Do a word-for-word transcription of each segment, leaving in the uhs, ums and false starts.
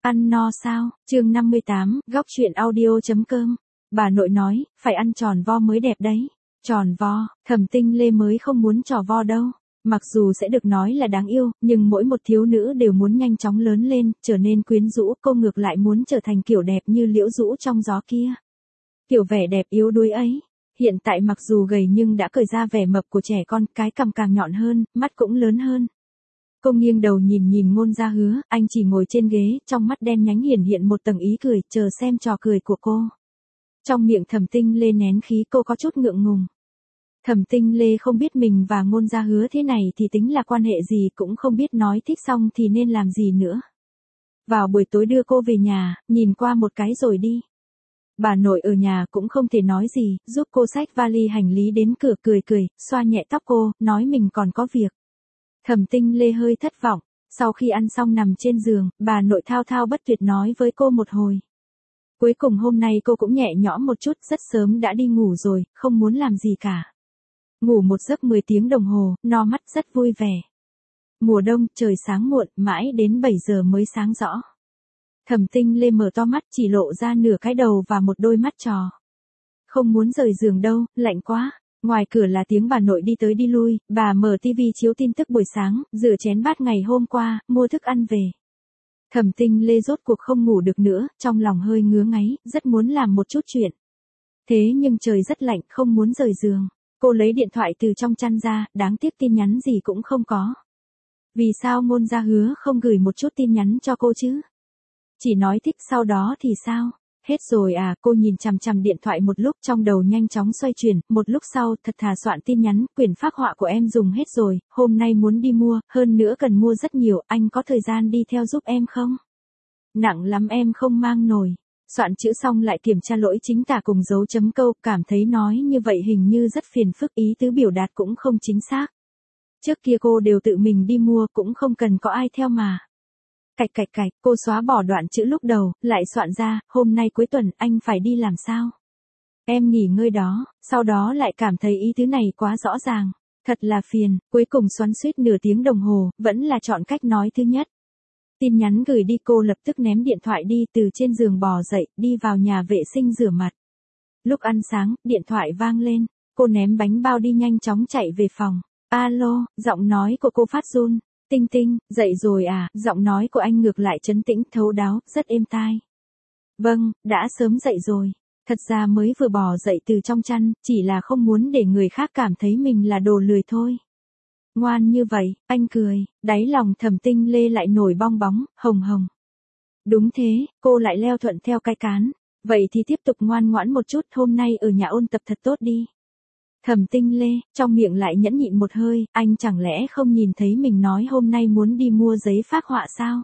Ăn no sao? Chương năm mươi tám, góc truyện audio chấm com. Bà nội nói, phải ăn tròn vo mới đẹp đấy. Tròn vo, Thẩm Tinh Lê mới không muốn trò vo đâu. Mặc dù sẽ được nói là đáng yêu, nhưng mỗi một thiếu nữ đều muốn nhanh chóng lớn lên, trở nên quyến rũ, cô ngược lại muốn trở thành kiểu đẹp như liễu rũ trong gió kia. Kiểu vẻ đẹp yếu đuối ấy. Hiện tại mặc dù gầy nhưng đã cởi ra vẻ mập của trẻ con, cái cằm càng nhọn hơn, mắt cũng lớn hơn. Cô nghiêng đầu nhìn nhìn Ngôn Gia Hứa, anh chỉ ngồi trên ghế, trong mắt đen nhánh hiển hiện một tầng ý cười, chờ xem trò cười của cô. Trong miệng Thẩm Tinh Lê nén khí, cô có chút ngượng ngùng. Thẩm Tinh Lê không biết mình và Ngôn Gia Hứa thế này thì tính là quan hệ gì, cũng không biết nói thích xong thì nên làm gì nữa. Vào buổi tối đưa cô về nhà, nhìn qua một cái rồi đi. Bà nội ở nhà cũng không thể nói gì, giúp cô xách vali hành lý đến cửa, cười cười, xoa nhẹ tóc cô, nói mình còn có việc. Thẩm Tinh Lê hơi thất vọng, sau khi ăn xong nằm trên giường, bà nội thao thao bất tuyệt nói với cô một hồi. Cuối cùng hôm nay cô cũng nhẹ nhõm một chút, rất sớm đã đi ngủ rồi, không muốn làm gì cả. Ngủ một giấc mười tiếng đồng hồ, no mắt rất vui vẻ. Mùa đông, trời sáng muộn, mãi đến bảy giờ mới sáng rõ. Thẩm Tinh Lê mở to mắt, chỉ lộ ra nửa cái đầu và một đôi mắt trò. Không muốn rời giường đâu, lạnh quá. Ngoài cửa là tiếng bà nội đi tới đi lui, bà mở tivi chiếu tin tức buổi sáng, rửa chén bát ngày hôm qua, mua thức ăn về. Thẩm Tinh Lê rốt cuộc không ngủ được nữa, trong lòng hơi ngứa ngáy, rất muốn làm một chút chuyện. Thế nhưng trời rất lạnh, không muốn rời giường. Cô lấy điện thoại từ trong chăn ra, đáng tiếc tin nhắn gì cũng không có. Vì sao Ngôn Gia Hứa không gửi một chút tin nhắn cho cô chứ? Chỉ nói thích sau đó thì sao? Hết rồi à, cô nhìn chằm chằm điện thoại một lúc, trong đầu nhanh chóng xoay chuyển, một lúc sau thật thà soạn tin nhắn, quyển phác họa của em dùng hết rồi, hôm nay muốn đi mua, hơn nữa cần mua rất nhiều, anh có thời gian đi theo giúp em không? Nặng lắm em không mang nổi. Soạn chữ xong lại kiểm tra lỗi chính tả cùng dấu chấm câu, cảm thấy nói như vậy hình như rất phiền phức, ý tứ biểu đạt cũng không chính xác. Trước kia cô đều tự mình đi mua, cũng không cần có ai theo mà. Cạch cạch cạch, cô xóa bỏ đoạn chữ lúc đầu, lại soạn ra, hôm nay cuối tuần, anh phải đi làm sao? Em nghỉ ngơi đó, sau đó lại cảm thấy ý tứ này quá rõ ràng. Thật là phiền, cuối cùng xoắn xuýt nửa tiếng đồng hồ, vẫn là chọn cách nói thứ nhất. Tin nhắn gửi đi, cô lập tức ném điện thoại đi, từ trên giường bò dậy, đi vào nhà vệ sinh rửa mặt. Lúc ăn sáng, điện thoại vang lên, cô ném bánh bao đi nhanh chóng chạy về phòng. Alo, giọng nói của cô phát run. Tinh Tinh, dậy rồi à, giọng nói của anh ngược lại trấn tĩnh, thấu đáo, rất êm tai. Vâng, đã sớm dậy rồi. Thật ra mới vừa bò dậy từ trong chăn, chỉ là không muốn để người khác cảm thấy mình là đồ lười thôi. Ngoan như vậy, anh cười, đáy lòng Thẩm Tinh Lê lại nổi bong bóng, hồng hồng. Đúng thế, cô lại leo thuận theo cái cán. Vậy thì tiếp tục ngoan ngoãn một chút, hôm nay ở nhà ôn tập thật tốt đi. Thẩm Tinh Lê, trong miệng lại nhẫn nhịn một hơi, anh chẳng lẽ không nhìn thấy mình nói hôm nay muốn đi mua giấy phác họa sao?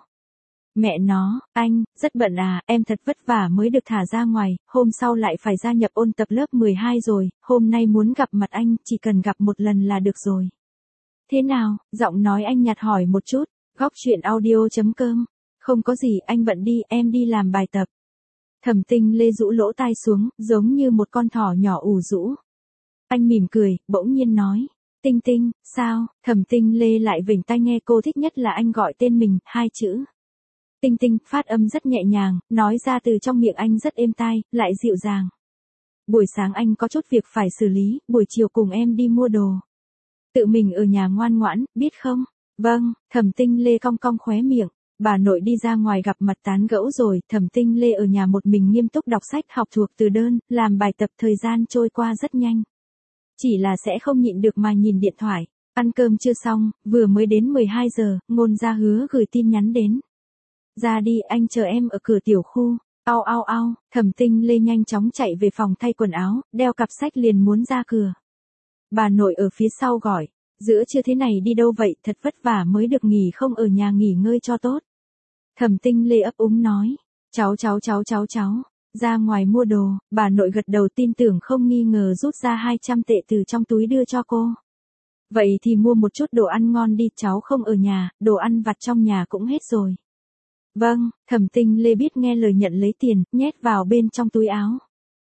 Mẹ nó, anh, rất bận à, em thật vất vả mới được thả ra ngoài, hôm sau lại phải gia nhập ôn tập lớp mười hai rồi, hôm nay muốn gặp mặt anh, chỉ cần gặp một lần là được rồi. Thế nào, giọng nói anh nhạt hỏi một chút, góc truyện audio chấm com. Không có gì, anh bận đi, em đi làm bài tập. Thẩm Tinh Lê rũ lỗ tai xuống, giống như một con thỏ nhỏ ủ rũ. Anh mỉm cười, bỗng nhiên nói, Tinh Tinh, sao? Thẩm Tinh Lê lại vểnh tai nghe, cô thích nhất là anh gọi tên mình, hai chữ. Tinh Tinh, phát âm rất nhẹ nhàng, nói ra từ trong miệng anh rất êm tai, lại dịu dàng. Buổi sáng anh có chút việc phải xử lý, buổi chiều cùng em đi mua đồ. Tự mình ở nhà ngoan ngoãn, biết không? Vâng, Thẩm Tinh Lê cong cong khóe miệng. Bà nội đi ra ngoài gặp mặt tán gẫu rồi, Thẩm Tinh Lê ở nhà một mình nghiêm túc đọc sách, học thuộc từ đơn, làm bài tập, thời gian trôi qua rất nhanh. Chỉ là sẽ không nhịn được mà nhìn điện thoại. Ăn cơm chưa xong, vừa mới đến mười hai giờ, Ngôn Gia Hứa gửi tin nhắn đến. Ra đi, anh chờ em ở cửa tiểu khu. Ao ao ao, Thẩm Tinh Lê nhanh chóng chạy về phòng thay quần áo, đeo cặp sách liền muốn ra cửa. Bà nội ở phía sau gọi, giữa trưa thế này đi đâu vậy, thật vất vả mới được nghỉ, không ở nhà nghỉ ngơi cho tốt. Thẩm Tinh Lê ấp úng nói, cháu cháu cháu cháu cháu. Ra ngoài mua đồ, bà nội gật đầu tin tưởng không nghi ngờ rút ra hai trăm tệ từ trong túi đưa cho cô. Vậy thì mua một chút đồ ăn ngon đi, cháu không ở nhà, đồ ăn vặt trong nhà cũng hết rồi. Vâng, Thẩm Tinh Lê biết nghe lời nhận lấy tiền, nhét vào bên trong túi áo.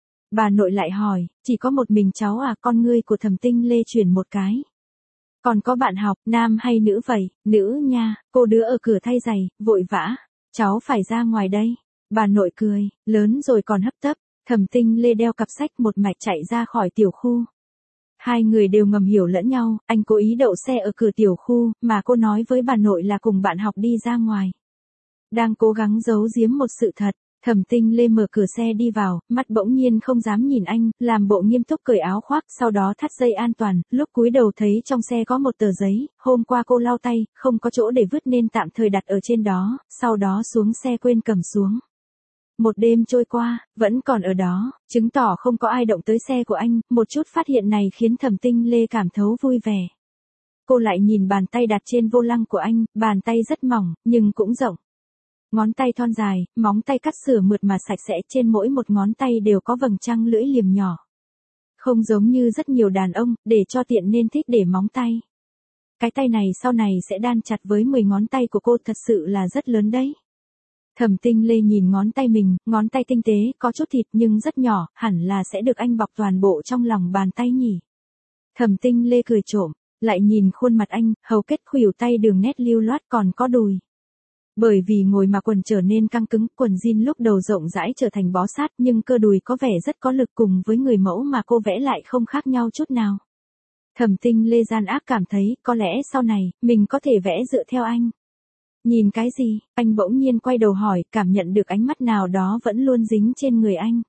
Bà nội lại hỏi, chỉ có một mình cháu à? Con ngươi của Thẩm Tinh Lê chuyển một cái. Còn có bạn học, nam hay nữ vậy? Nữ nha, cô đứa ở cửa thay giày, vội vã. cháu phải ra ngoài đây. Bà nội cười, lớn rồi còn hấp tấp. Thẩm Tinh Lê đeo cặp sách một mạch chạy ra khỏi tiểu khu. Hai người đều ngầm hiểu lẫn nhau, anh cố ý đậu xe ở cửa tiểu khu, mà cô nói với bà nội là cùng bạn học đi ra ngoài. Đang cố gắng giấu giếm một sự thật, Thẩm Tinh Lê mở cửa xe đi vào, mắt bỗng nhiên không dám nhìn anh, làm bộ nghiêm túc cởi áo khoác, sau đó thắt dây an toàn, lúc cúi đầu thấy trong xe có một tờ giấy, hôm qua cô lau tay, không có chỗ để vứt nên tạm thời đặt ở trên đó, sau đó xuống xe quên cầm xuống. Một đêm trôi qua, vẫn còn ở đó, chứng tỏ không có ai động tới xe của anh, một chút phát hiện này khiến Thẩm Tinh Lê cảm thấu vui vẻ. Cô lại nhìn bàn tay đặt trên vô lăng của anh, bàn tay rất mỏng, nhưng cũng rộng. Ngón tay thon dài, móng tay cắt sửa mượt mà sạch sẽ, trên mỗi một ngón tay đều có vầng trăng lưỡi liềm nhỏ. Không giống như rất nhiều đàn ông, để cho tiện nên thích để móng tay. Cái tay này sau này sẽ đan chặt với mười ngón tay của cô, thật sự là rất lớn đấy. Thẩm Tinh Lê nhìn ngón tay mình, ngón tay tinh tế, có chút thịt nhưng rất nhỏ, hẳn là sẽ được anh bọc toàn bộ trong lòng bàn tay nhỉ. Thẩm Tinh Lê cười trộm, lại nhìn khuôn mặt anh, hầu kết khuỷu tay đường nét lưu loát còn có đùi. Bởi vì ngồi mà quần trở nên căng cứng, quần jean lúc đầu rộng rãi trở thành bó sát nhưng cơ đùi có vẻ rất có lực, cùng với người mẫu mà cô vẽ lại không khác nhau chút nào. Thẩm Tinh Lê gian ác cảm thấy, có lẽ sau này, mình có thể vẽ dựa theo anh. Nhìn cái gì, anh bỗng nhiên quay đầu hỏi, cảm nhận được ánh mắt nào đó vẫn luôn dính trên người anh.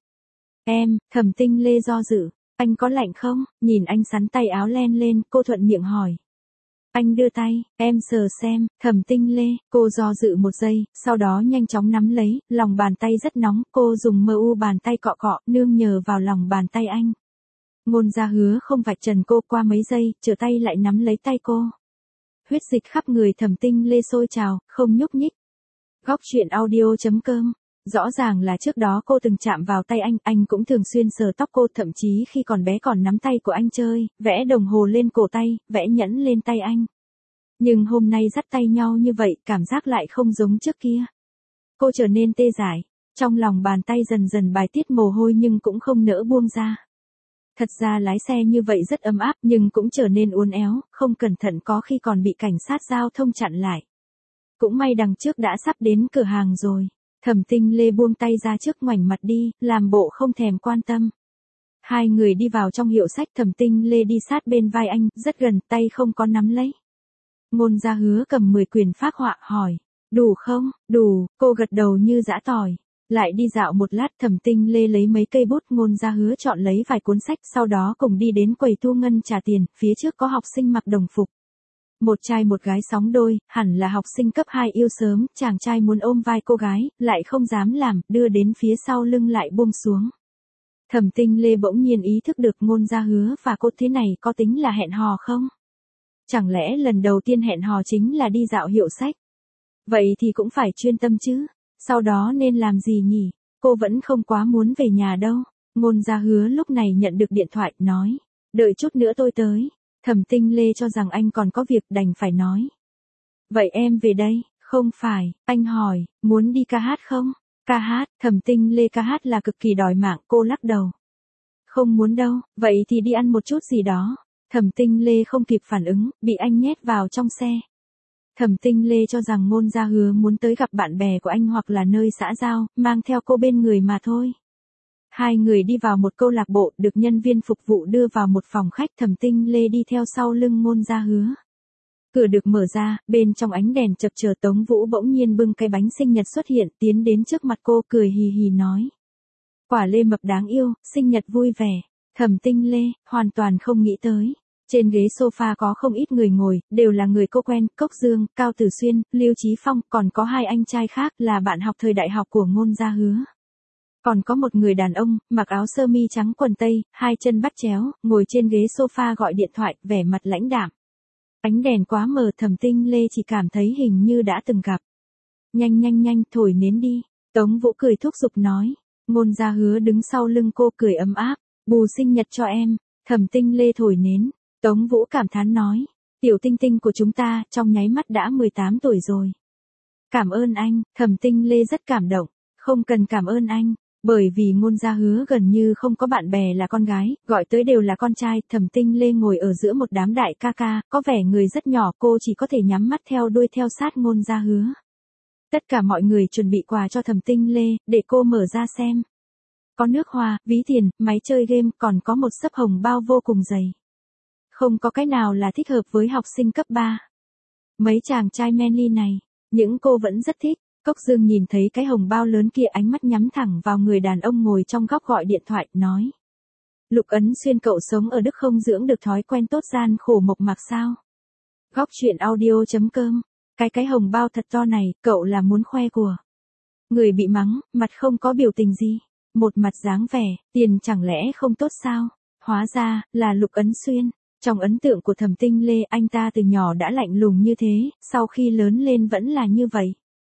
Em, Thẩm Tinh Lê do dự, anh có lạnh không? Nhìn anh sắn tay áo len lên, cô thuận miệng hỏi. Anh đưa tay, em sờ xem, Thẩm Tinh Lê, cô do dự một giây, sau đó nhanh chóng nắm lấy, lòng bàn tay rất nóng, cô dùng mờ u bàn tay cọ cọ, nương nhờ vào lòng bàn tay anh. Ngôn Gia Hứa không vạch trần cô, qua mấy giây, trở tay lại nắm lấy tay cô. Huyết dịch khắp người Thẩm Tinh Lê sôi trào, không nhúc nhích. Góc truyện audio chấm com. Rõ ràng là trước đó cô từng chạm vào tay anh, anh cũng thường xuyên sờ tóc cô, thậm chí khi còn bé còn nắm tay của anh chơi, vẽ đồng hồ lên cổ tay, vẽ nhẫn lên tay anh. Nhưng hôm nay dắt tay nhau như vậy, cảm giác lại không giống trước kia. Cô trở nên tê dại, trong lòng bàn tay dần dần bài tiết mồ hôi nhưng cũng không nỡ buông ra. Thật ra lái xe như vậy rất ấm áp nhưng cũng trở nên uốn éo, không cẩn thận có khi còn bị cảnh sát giao thông chặn lại. Cũng may đằng trước đã sắp đến cửa hàng rồi. Thẩm Tinh Lê buông tay ra trước, ngoảnh mặt đi, làm bộ không thèm quan tâm. Hai người đi vào trong hiệu sách, Thẩm Tinh Lê đi sát bên vai anh, rất gần, tay không có nắm lấy. Ngôn Gia Hứa cầm mười quyển phác họa, hỏi, đủ không? Đủ, cô gật đầu như giã tỏi. Lại đi dạo một lát, Thẩm Tinh Lê lấy mấy cây bút, Ngôn Gia Hứa chọn lấy vài cuốn sách, sau đó cùng đi đến quầy thu ngân trả tiền, phía trước có học sinh mặc đồng phục. Một trai một gái sóng đôi, hẳn là học sinh cấp hai yêu sớm, chàng trai muốn ôm vai cô gái, lại không dám làm, đưa đến phía sau lưng lại buông xuống. Thẩm Tinh Lê bỗng nhiên ý thức được Ngôn Gia Hứa và cô thế này có tính là hẹn hò không? Chẳng lẽ lần đầu tiên hẹn hò chính là đi dạo hiệu sách? Vậy thì cũng phải chuyên tâm chứ, sau đó nên làm gì nhỉ? Cô vẫn không quá muốn về nhà đâu. Ngôn Gia Hứa lúc này nhận được điện thoại, nói, đợi chút nữa tôi tới. Thẩm Tinh Lê cho rằng anh còn có việc, đành phải nói. Vậy em về đây, không phải, anh hỏi, muốn đi ca hát không? Ca hát, Thẩm Tinh Lê ca hát là cực kỳ đòi mạng, cô lắc đầu. Không muốn đâu, vậy thì đi ăn một chút gì đó. Thẩm Tinh Lê không kịp phản ứng, bị anh nhét vào trong xe. Thẩm Tinh Lê cho rằng Ngôn Gia Hứa muốn tới gặp bạn bè của anh hoặc là nơi xã giao, mang theo cô bên người mà thôi. Hai người đi vào một câu lạc bộ, được nhân viên phục vụ đưa vào một phòng khách, Thẩm Tinh Lê đi theo sau lưng Ngôn Gia Hứa. Cửa được mở ra, bên trong ánh đèn chập chờn, Tống Vũ bỗng nhiên bưng cái bánh sinh nhật xuất hiện, tiến đến trước mặt cô, cười hì hì nói. Quả lê mập đáng yêu, sinh nhật vui vẻ. Thẩm Tinh Lê, hoàn toàn không nghĩ tới. Trên ghế sofa có không ít người ngồi, đều là người cô quen, Cốc Dương, Cao Tử Xuyên, Lưu Chí Phong, còn có hai anh trai khác là bạn học thời đại học của Ngôn Gia Hứa. Còn có một người đàn ông, mặc áo sơ mi trắng quần tây, hai chân bắt chéo, ngồi trên ghế sofa gọi điện thoại, vẻ mặt lãnh đạm. Ánh đèn quá mờ, Thẩm Tinh Lê chỉ cảm thấy hình như đã từng gặp. Nhanh nhanh nhanh, thổi nến đi. Tống Vũ cười thúc giục nói. Ngôn Gia Hứa đứng sau lưng cô cười ấm áp. Bù sinh nhật cho em. Thẩm Tinh Lê thổi nến. Tống Vũ cảm thán nói. Tiểu Tinh Tinh của chúng ta, trong nháy mắt đã mười tám tuổi rồi. Cảm ơn anh, Thẩm Tinh Lê rất cảm động. Không cần cảm ơn anh. Bởi vì Ngôn Gia Hứa gần như không có bạn bè là con gái, gọi tới đều là con trai, Thẩm Tinh Lê ngồi ở giữa một đám đại ca ca, có vẻ người rất nhỏ, cô chỉ có thể nhắm mắt theo đuôi theo sát Ngôn Gia Hứa. Tất cả mọi người chuẩn bị quà cho Thẩm Tinh Lê, để cô mở ra xem. Có nước hoa, ví tiền, máy chơi game, còn có một xấp hồng bao vô cùng dày. Không có cái nào là thích hợp với học sinh cấp ba. Mấy chàng trai manly này, những cô vẫn rất thích. Cốc Dương nhìn thấy cái hồng bao lớn kia, ánh mắt nhắm thẳng vào người đàn ông ngồi trong góc gọi điện thoại, nói. Lục Ấn Xuyên, cậu sống ở Đức không dưỡng được thói quen tốt gian khổ mộc mạc sao? Góc chuyện audio chấm com. Cái cái hồng bao thật to này, cậu là muốn khoe của. Người bị mắng, mặt không có biểu tình gì. Một mặt dáng vẻ, tiền chẳng lẽ không tốt sao? Hóa ra, là Lục Ấn Xuyên. Trong ấn tượng của Thẩm Tinh Lê, anh ta từ nhỏ đã lạnh lùng như thế, sau khi lớn lên vẫn là như vậy.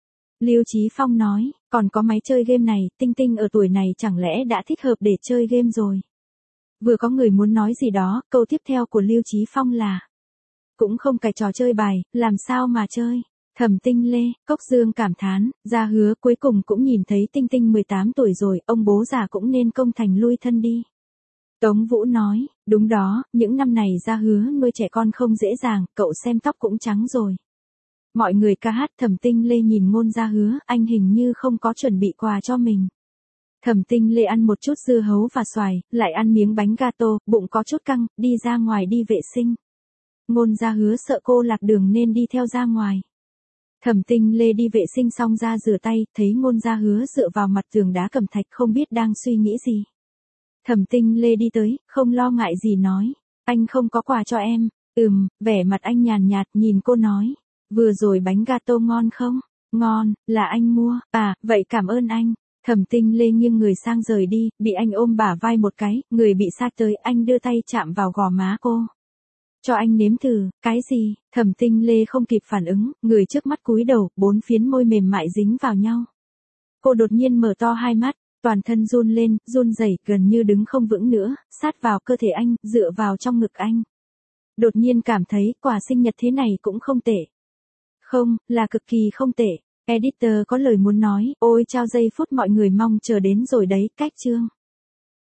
Lưu Chí Phong nói, còn có máy chơi game này, Tinh Tinh ở tuổi này chẳng lẽ đã thích hợp để chơi game rồi. Vừa có người muốn nói gì đó, câu tiếp theo của Lưu Chí Phong là, cũng không cài trò chơi bài, làm sao mà chơi. Thẩm Tinh Lê, Cốc Dương cảm thán, Gia Hứa cuối cùng cũng nhìn thấy Tinh Tinh mười tám tuổi rồi, ông bố già cũng nên công thành lui thân đi. Tống Vũ nói, đúng đó, những năm này Gia Hứa nuôi trẻ con không dễ dàng, cậu xem tóc cũng trắng rồi. Mọi người ca hát. Thẩm Tinh Lê nhìn Ngôn Gia Hứa, anh hình như không có chuẩn bị quà cho mình. Thẩm Tinh Lê ăn một chút dưa hấu và xoài, lại ăn miếng bánh gato, bụng có chút căng, đi ra ngoài đi vệ sinh. Ngôn Gia Hứa sợ cô lạc đường nên đi theo ra ngoài. Thẩm Tinh Lê đi vệ sinh xong ra rửa tay, thấy Ngôn Gia Hứa dựa vào mặt tường đá cẩm thạch không biết đang suy nghĩ gì. Thẩm Tinh Lê đi tới, không lo ngại gì nói, anh không có quà cho em. Ừm, vẻ mặt anh nhàn nhạt nhìn cô nói, vừa rồi bánh gato ngon không? Ngon, là anh mua. À, vậy cảm ơn anh. Thẩm Tinh Lê nghiêng người sang rời đi, bị anh ôm bả vai một cái, người bị sát tới, anh đưa tay chạm vào gò má cô. Cho anh nếm thử. Cái gì? Thẩm Tinh Lê không kịp phản ứng, người trước mắt cúi đầu, bốn phiến môi mềm mại dính vào nhau. Cô đột nhiên mở to hai mắt, toàn thân run lên, run rẩy, gần như đứng không vững nữa, sát vào cơ thể anh, dựa vào trong ngực anh. Đột nhiên cảm thấy, quà sinh nhật thế này cũng không tệ. Không, là cực kỳ không tệ. Editor có lời muốn nói, ôi chao giây phút mọi người mong chờ đến rồi đấy, cách chương.